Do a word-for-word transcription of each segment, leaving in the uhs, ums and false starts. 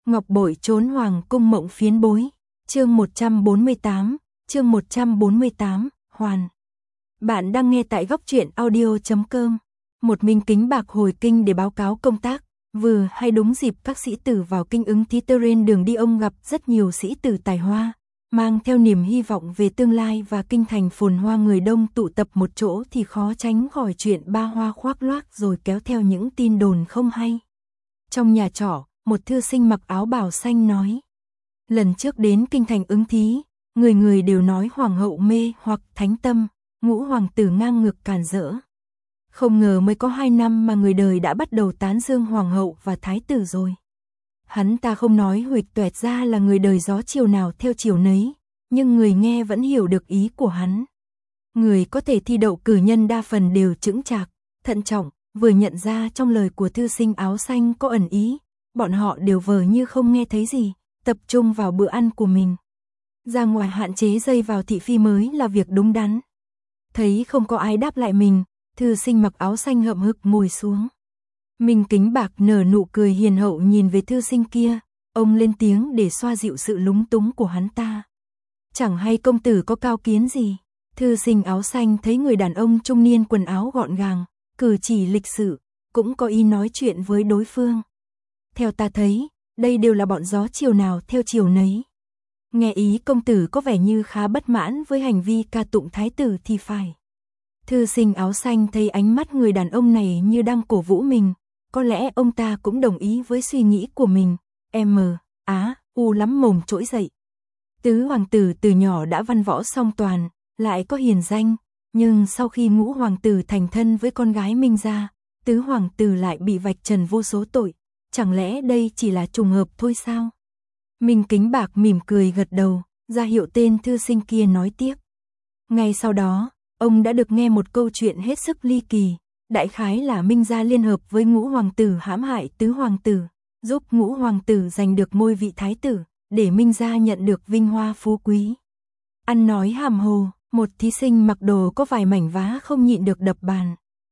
Ngọc bội trốn hoàng cung mộng phiến bối. Chương một trăm bốn mươi tám, chương một trăm bốn mươi tám, hoàn. Bạn đang nghe tại góc truyện audio chấm com. Một minh kính bạc hồi kinh để báo cáo công tác, vừa hay đúng dịp các sĩ tử vào kinh ứng thí trên đường đi, ông gặp rất nhiều sĩ tử tài hoa, mang theo niềm hy vọng về tương lai và kinh thành phồn hoa, người đông tụ tập một chỗ thì khó tránh khỏi chuyện ba hoa khoác loác rồi kéo theo những tin đồn không hay. Trong nhà trọ, một thư sinh mặc áo bào xanh nói: lần trước đến kinh thành ứng thí, người người đều nói hoàng hậu mê hoặc thánh tâm, ngũ hoàng tử ngang ngược càn rỡ. Không ngờ mới có hai năm mà người đời đã bắt đầu tán dương hoàng hậu và thái tử rồi. Hắn ta không nói huỵch toẹt ra là người đời gió chiều nào theo chiều nấy, nhưng người nghe vẫn hiểu được ý của hắn. Người có thể thi đậu cử nhân đa phần đều chững chạc, thận trọng, vừa nhận ra trong lời của thư sinh áo xanh có ẩn ý, bọn họ đều vờ như không nghe thấy gì, tập trung vào bữa ăn của mình. Ra ngoài hạn chế dây vào thị phi mới là việc đúng đắn. Thấy không có ai đáp lại mình, thư sinh mặc áo xanh hậm hực ngồi xuống. Minh kính bạc nở nụ cười hiền hậu nhìn về thư sinh kia, ông lên tiếng để xoa dịu sự lúng túng của hắn ta. Chẳng hay công tử có cao kiến gì? Thư sinh áo xanh thấy người đàn ông trung niên quần áo gọn gàng, cử chỉ lịch sự, cũng có ý nói chuyện với đối phương. Theo ta thấy, đây đều là bọn gió chiều nào theo chiều nấy. Nghe ý công tử có vẻ như khá bất mãn với hành vi ca tụng thái tử thì phải. Thư sinh áo xanh thấy ánh mắt người đàn ông này như đang cổ vũ mình, có lẽ ông ta cũng đồng ý với suy nghĩ của mình. M, á, u lắm mồm trỗi dậy. Tứ hoàng tử từ nhỏ đã văn võ song toàn, lại có hiền danh, nhưng sau khi ngũ hoàng tử thành thân với con gái Minh gia, tứ hoàng tử lại bị vạch trần vô số tội. Chẳng lẽ đây chỉ là trùng hợp thôi sao? Minh kính bạc mỉm cười gật đầu, ra hiệu tên thư sinh kia nói tiếp. Ngay sau đó, ông đã được nghe một câu chuyện hết sức ly kỳ. Đại khái là Minh gia liên hợp với ngũ hoàng tử hãm hại tứ hoàng tử, giúp ngũ hoàng tử giành được ngôi vị thái tử, để Minh gia nhận được vinh hoa phú quý. Ăn nói hàm hồ, một thí sinh mặc đồ có vài mảnh vá không nhịn được đập bàn.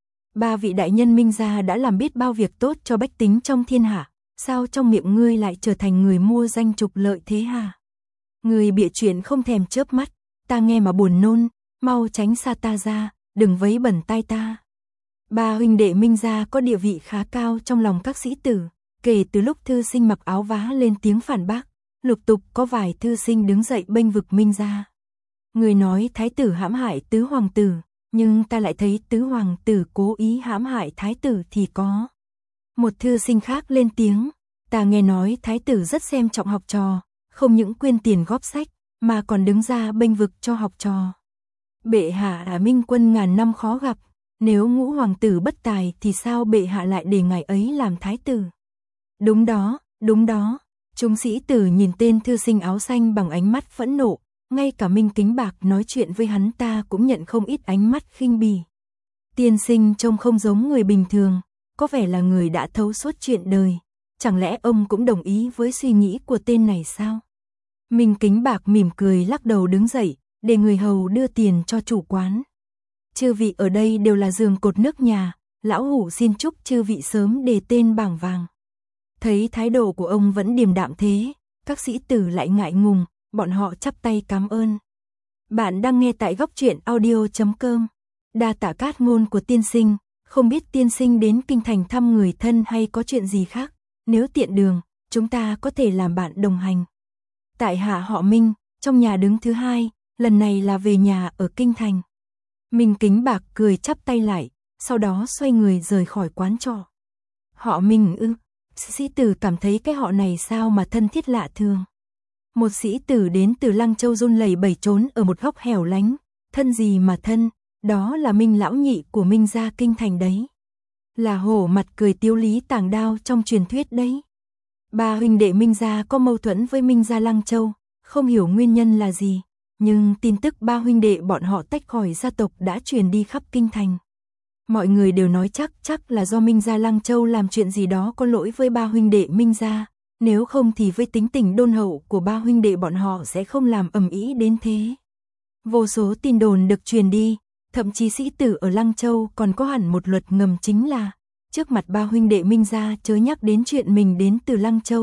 Ba vị đại nhân Minh gia đã làm biết bao việc tốt cho bách tính trong thiên hạ, sao trong miệng ngươi lại trở thành người mua danh trục lợi thế hả? Ngươi bịa chuyện không thèm chớp mắt, ta nghe mà buồn nôn, mau tránh xa ta ra, đừng vấy bẩn tai ta. Ba huynh đệ Minh gia có địa vị khá cao trong lòng các sĩ tử, kể từ lúc thư sinh mặc áo vá lên tiếng phản bác, lục tục có vài thư sinh đứng dậy bênh vực Minh gia. Người nói thái tử hãm hại tứ hoàng tử, nhưng ta lại thấy tứ hoàng tử cố ý hãm hại thái tử thì có. Một thư sinh khác lên tiếng, ta nghe nói thái tử rất xem trọng học trò, không những quyên tiền góp sách, mà còn đứng ra bênh vực cho học trò. Bệ hạ là minh quân ngàn năm khó gặp, nếu ngũ hoàng tử bất tài thì sao bệ hạ lại để ngài ấy làm thái tử? Đúng đó, đúng đó. Chúng sĩ tử nhìn tên thư sinh áo xanh bằng ánh mắt phẫn nộ, ngay cả Minh kính bạc nói chuyện với hắn ta cũng nhận không ít ánh mắt khinh bỉ. Tiên sinh trông không giống người bình thường, có vẻ là người đã thấu suốt chuyện đời, chẳng lẽ ông cũng đồng ý với suy nghĩ của tên này sao? Minh kính bạc mỉm cười lắc đầu đứng dậy, để người hầu đưa tiền cho chủ quán. Chư vị ở đây đều là giường cột nước nhà, lão hủ xin chúc chư vị sớm đề tên bảng vàng. Thấy thái độ của ông vẫn điềm đạm thế, các sĩ tử lại ngại ngùng, bọn họ chắp tay cảm ơn. Bạn đang nghe tại góc truyện audio chấm com. Đa tạ cát ngôn của tiên sinh, không biết tiên sinh đến kinh thành thăm người thân hay có chuyện gì khác, nếu tiện đường, chúng ta có thể làm bạn đồng hành. Tại hạ họ Minh, trong nhà đứng thứ hai, lần này là về nhà ở kinh thành. Minh kính bạc cười chắp tay lại, sau đó xoay người rời khỏi quán trọ. Họ Minh ư? Sĩ tử cảm thấy cái họ này sao mà thân thiết lạ thường. Một sĩ tử đến từ Lăng Châu run lẩy bẩy trốn ở một góc hẻo lánh, thân gì mà thân, đó là Minh lão nhị của Minh gia kinh thành đấy. Là hổ mặt cười tiếu lý tàng đao trong truyền thuyết đấy. Ba huynh đệ Minh gia có mâu thuẫn với Minh gia Lăng Châu, không hiểu nguyên nhân là gì, nhưng tin tức ba huynh đệ bọn họ tách khỏi gia tộc đã truyền đi khắp kinh thành. Mọi người đều nói chắc chắc là do Minh gia Lăng Châu làm chuyện gì đó có lỗi với ba huynh đệ Minh gia, nếu không thì với tính tình đôn hậu của ba huynh đệ bọn họ sẽ không làm ầm ĩ đến thế. Vô số tin đồn được truyền đi, thậm chí sĩ tử ở Lăng Châu còn có hẳn một luật ngầm, chính là trước mặt ba huynh đệ Minh gia chớ nhắc đến chuyện mình đến từ Lăng Châu,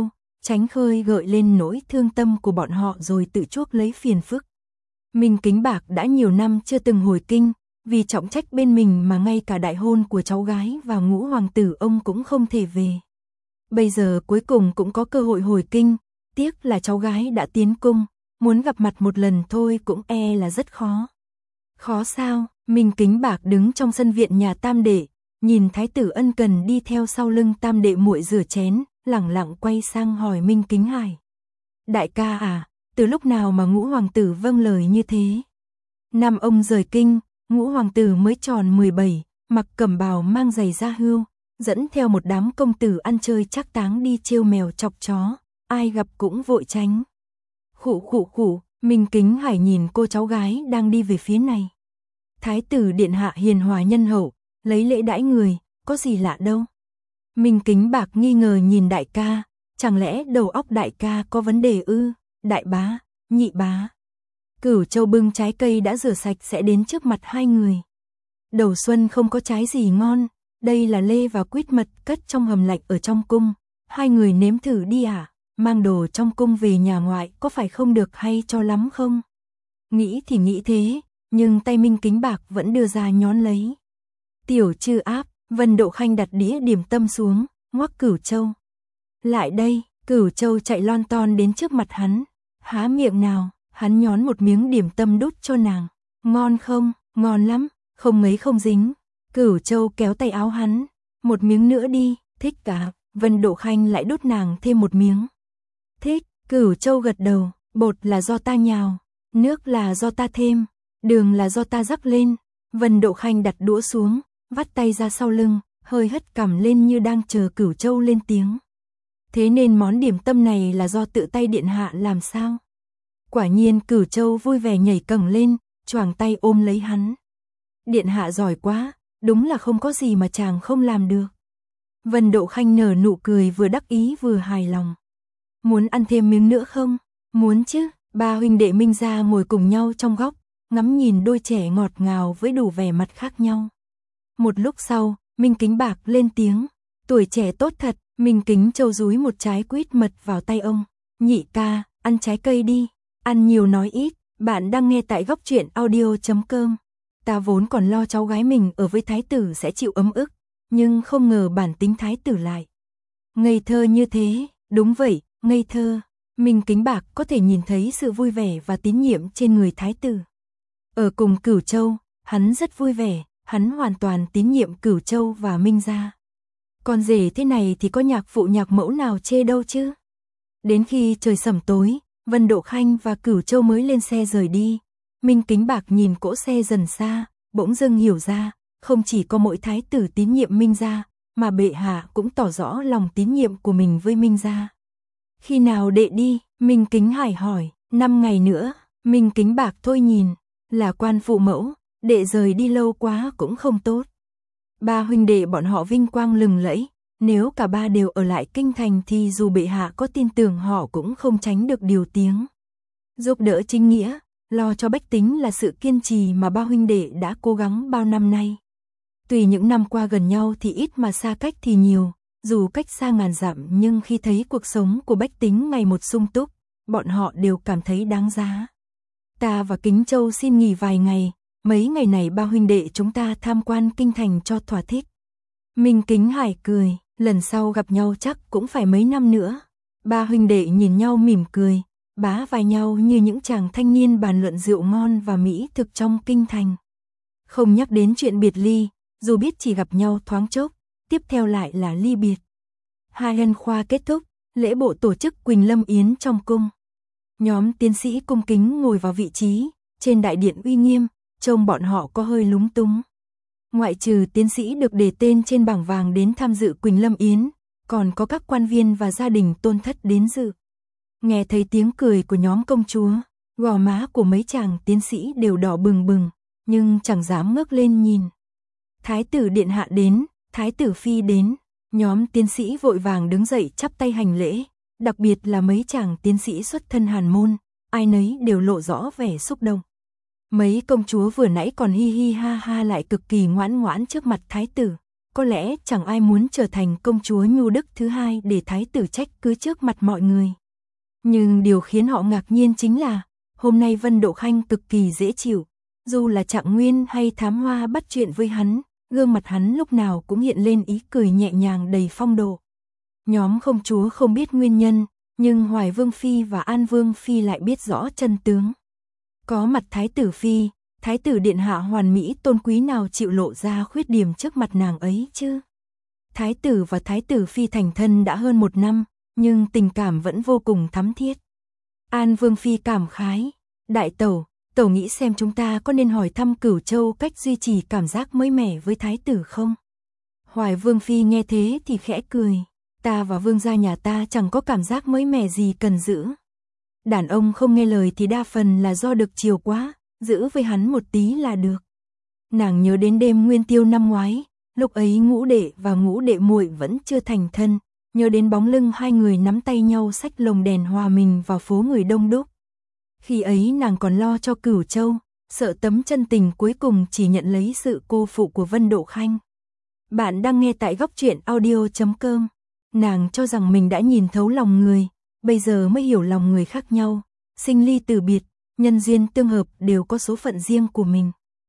tránh khơi gợi lên nỗi thương tâm của bọn họ rồi tự chuốc lấy phiền phức. Minh Kính Bạc đã nhiều năm chưa từng hồi kinh, vì trọng trách bên mình mà ngay cả đại hôn của cháu gái và ngũ hoàng tử ông cũng không thể về. Bây giờ cuối cùng cũng có cơ hội hồi kinh, tiếc là cháu gái đã tiến cung, muốn gặp mặt một lần thôi cũng e là rất khó. Khó sao? Minh Kính Bạc đứng trong sân viện nhà Tam đệ, nhìn thái tử ân cần đi theo sau lưng Tam đệ muội rửa chén, lẳng lặng quay sang hỏi Minh Kính Hải. Đại ca à, từ lúc nào mà ngũ hoàng tử vâng lời như thế? Năm ông rời kinh, ngũ hoàng tử mới tròn mười bảy, mặc cẩm bào mang giày da hươu, dẫn theo một đám công tử ăn chơi trác táng đi trêu mèo chọc chó, ai gặp cũng vội tránh. Khụ khụ khụ, Minh Kính Hải nhìn cô cháu gái đang đi về phía này. Thái tử điện hạ hiền hòa nhân hậu, lấy lễ đãi người, có gì lạ đâu. Minh Kính Bạc nghi ngờ nhìn đại ca, chẳng lẽ đầu óc đại ca có vấn đề ư? Đại bá, nhị bá. Cửu Châu bưng trái cây đã rửa sạch sẽ đến trước mặt hai người. Đầu xuân không có trái gì ngon, đây là lê và quýt mật cất trong hầm lạnh ở trong cung. Hai người nếm thử đi à, mang đồ trong cung về nhà ngoại có phải không được hay cho lắm không? Nghĩ thì nghĩ thế, nhưng tay Minh Kính Bạc vẫn đưa ra nhón lấy. Tiểu Trư Áp, Vân Độ Khanh đặt đĩa điểm tâm xuống, ngoắc Cửu Châu. Lại đây, Cửu Châu chạy lon ton đến trước mặt hắn, há miệng nào, hắn nhón một miếng điểm tâm đút cho nàng. Ngon không? Ngon lắm, không mấy không dính. Cửu Châu kéo tay áo hắn, một miếng nữa đi, thích cả. Vân Độ Khanh lại đút nàng thêm một miếng. Thích, Cửu Châu gật đầu, bột là do ta nhào, nước là do ta thêm, đường là do ta rắc lên. Vân Độ Khanh đặt đũa xuống, vắt tay ra sau lưng, hơi hất cằm lên như đang chờ Cửu Châu lên tiếng. Thế nên món điểm tâm này là do tự tay điện hạ làm sao? Quả nhiên Cửu Châu vui vẻ nhảy cẳng lên, choàng tay ôm lấy hắn. Điện hạ giỏi quá, đúng là không có gì mà chàng không làm được. Vân Độ Khanh nở nụ cười vừa đắc ý vừa hài lòng. Muốn ăn thêm miếng nữa không? Muốn chứ. Ba huynh đệ Minh gia ngồi cùng nhau trong góc, ngắm nhìn đôi trẻ ngọt ngào với đủ vẻ mặt khác nhau. Một lúc sau, Minh Kính Bạc lên tiếng. Tuổi trẻ tốt thật. Minh Kính Châu dúi một trái quýt mật vào tay ông. Nhị ca, ăn trái cây đi. Ăn nhiều nói ít. Bạn đang nghe tại góc truyện audio chấm com. Ta vốn còn lo cháu gái mình ở với thái tử sẽ chịu ấm ức, nhưng không ngờ bản tính thái tử lại ngây thơ như thế. Đúng vậy, ngây thơ. Minh Kính Bạc có thể nhìn thấy sự vui vẻ và tín nhiệm trên người thái tử. Ở cùng Cửu Châu, hắn rất vui vẻ, hắn hoàn toàn tín nhiệm Cửu Châu và Minh gia. Con rể thế này thì có nhạc phụ nhạc mẫu nào chê đâu chứ. Đến khi trời sẩm tối, Vân Độ Khanh và Cửu Châu mới lên xe rời đi. Minh Kính Bạc nhìn cỗ xe dần xa, bỗng dưng hiểu ra, không chỉ có mỗi thái tử tín nhiệm Minh gia, mà bệ hạ cũng tỏ rõ lòng tín nhiệm của mình với Minh gia. Khi nào đệ đi? Minh Kính Hải hỏi. Năm ngày nữa. Minh Kính Bạc thôi nhìn, là quan phụ mẫu, đệ rời đi lâu quá cũng không tốt. Ba huynh đệ bọn họ vinh quang lừng lẫy, nếu cả ba đều ở lại kinh thành thì dù bệ hạ có tin tưởng họ cũng không tránh được điều tiếng. Giúp đỡ chính nghĩa, lo cho bách tính là sự kiên trì mà ba huynh đệ đã cố gắng bao năm nay. Tùy những năm qua gần nhau thì ít mà xa cách thì nhiều, dù cách xa ngàn dặm nhưng khi thấy cuộc sống của bách tính ngày một sung túc, bọn họ đều cảm thấy đáng giá. Ta và Kính Châu xin nghỉ vài ngày, mấy ngày này ba huynh đệ chúng ta tham quan kinh thành cho thỏa thích. Minh Kính Hải cười, lần sau gặp nhau chắc cũng phải mấy năm nữa. Ba huynh đệ nhìn nhau mỉm cười, bá vai nhau như những chàng thanh niên bàn luận rượu ngon và mỹ thực trong kinh thành. Không nhắc đến chuyện biệt ly, dù biết chỉ gặp nhau thoáng chốc, tiếp theo lại là ly biệt. Hai ân khoa kết thúc, lễ bộ tổ chức Quỳnh Lâm Yến trong cung. Nhóm tiến sĩ cung kính ngồi vào vị trí, trên đại điện uy nghiêm, trông bọn họ có hơi lúng túng. Ngoại trừ tiến sĩ được đề tên trên bảng vàng đến tham dự Quỳnh Lâm Yến, còn có các quan viên và gia đình tôn thất đến dự. Nghe thấy tiếng cười của nhóm công chúa, gò má của mấy chàng tiến sĩ đều đỏ bừng bừng, nhưng chẳng dám ngước lên nhìn. Thái tử điện hạ đến, thái tử phi đến, nhóm tiến sĩ vội vàng đứng dậy chắp tay hành lễ, đặc biệt là mấy chàng tiến sĩ xuất thân hàn môn, ai nấy đều lộ rõ vẻ xúc động. Mấy công chúa vừa nãy còn hi hi ha ha lại cực kỳ ngoãn ngoãn trước mặt thái tử, có lẽ chẳng ai muốn trở thành công chúa nhu đức thứ hai để thái tử trách cứ trước mặt mọi người. Nhưng điều khiến họ ngạc nhiên chính là, hôm nay Vân Độ Khanh cực kỳ dễ chịu, dù là Trạng Nguyên hay Thám Hoa bắt chuyện với hắn, gương mặt hắn lúc nào cũng hiện lên ý cười nhẹ nhàng đầy phong độ. Nhóm công chúa không biết nguyên nhân, nhưng Hoài Vương Phi và An Vương Phi lại biết rõ chân tướng. Có mặt Thái tử Phi, Thái tử điện hạ hoàn mỹ tôn quý nào chịu lộ ra khuyết điểm trước mặt nàng ấy chứ? Thái tử và Thái tử Phi thành thân đã hơn một năm, nhưng tình cảm vẫn vô cùng thắm thiết. An Vương Phi cảm khái, đại tẩu, tẩu nghĩ xem chúng ta có nên hỏi thăm Cửu Châu cách duy trì cảm giác mới mẻ với Thái tử không? Hoài Vương Phi nghe thế thì khẽ cười, ta và vương gia nhà ta chẳng có cảm giác mới mẻ gì cần giữ. Đàn ông không nghe lời thì đa phần là do được chiều quá, giữ với hắn một tí là được. Nàng nhớ đến đêm nguyên tiêu năm ngoái, lúc ấy ngũ đệ và ngũ đệ muội vẫn chưa thành thân, nhớ đến bóng lưng hai người nắm tay nhau xách lồng đèn hòa mình vào phố người đông đúc. Khi ấy nàng còn lo cho Cửu Châu, sợ tấm chân tình cuối cùng chỉ nhận lấy sự cô phụ của Vân Độ Khanh. Bạn đang nghe tại góc truyện audio chấm com. Nàng cho rằng mình đã nhìn thấu lòng người, bây giờ mới hiểu lòng người khác nhau, sinh ly từ biệt, nhân duyên tương hợp đều có số phận riêng của mình.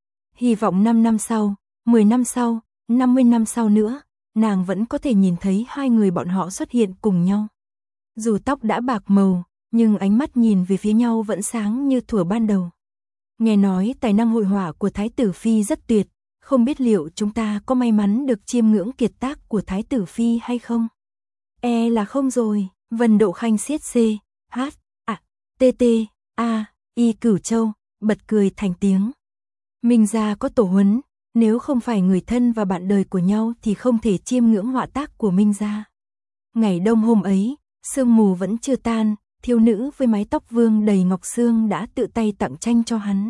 Hy vọng năm năm sau, mười năm sau, năm mươi năm sau nữa, nàng vẫn có thể nhìn thấy hai người bọn họ xuất hiện cùng nhau. Dù tóc đã bạc màu, nhưng ánh mắt nhìn về phía nhau vẫn sáng như thuở ban đầu. Nghe nói tài năng hội họa của Thái tử Phi rất tuyệt, không biết liệu chúng ta có may mắn được chiêm ngưỡng kiệt tác của Thái tử Phi hay không? E là không rồi. Vân Độ Khanh siết C, H, A, T T, A, Y Cửu Châu, bật cười thành tiếng. Minh gia có tổ huấn, nếu không phải người thân và bạn đời của nhau thì không thể chiêm ngưỡng họa tác của Minh gia. Ngày đông hôm ấy, sương mù vẫn chưa tan, thiếu nữ với mái tóc vương đầy ngọc xương đã tự tay tặng tranh cho hắn.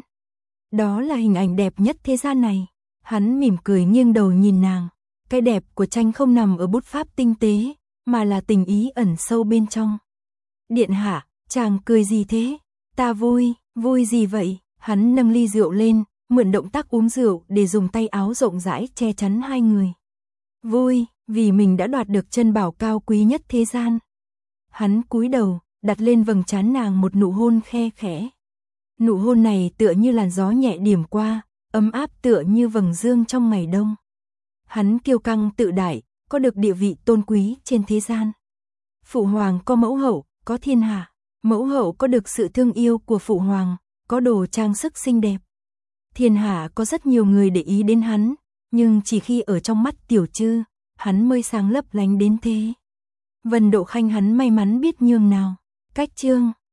Đó là hình ảnh đẹp nhất thế gian này. Hắn mỉm cười nghiêng đầu nhìn nàng. Cái đẹp của tranh không nằm ở bút pháp tinh tế, mà là tình ý ẩn sâu bên trong. Điện hạ, chàng cười gì thế? Ta vui, vui gì vậy? Hắn nâng ly rượu lên, mượn động tác uống rượu để dùng tay áo rộng rãi che chắn hai người. Vui, vì mình đã đoạt được chân bảo cao quý nhất thế gian. Hắn cúi đầu, đặt lên vầng trán nàng một nụ hôn khe khẽ. Nụ hôn này tựa như làn gió nhẹ điểm qua, ấm áp tựa như vầng dương trong ngày đông. Hắn kiêu căng tự đại, có được địa vị tôn quý trên thế gian. Phụ hoàng có mẫu hậu, có thiên hạ. Mẫu hậu có được sự thương yêu của phụ hoàng, có đồ trang sức xinh đẹp. Thiên hạ có rất nhiều người để ý đến hắn, nhưng chỉ khi ở trong mắt Tiểu Trư, hắn mới sáng lấp lánh đến thế. Vân Độ Khanh hắn may mắn biết nhường nào. Cách chương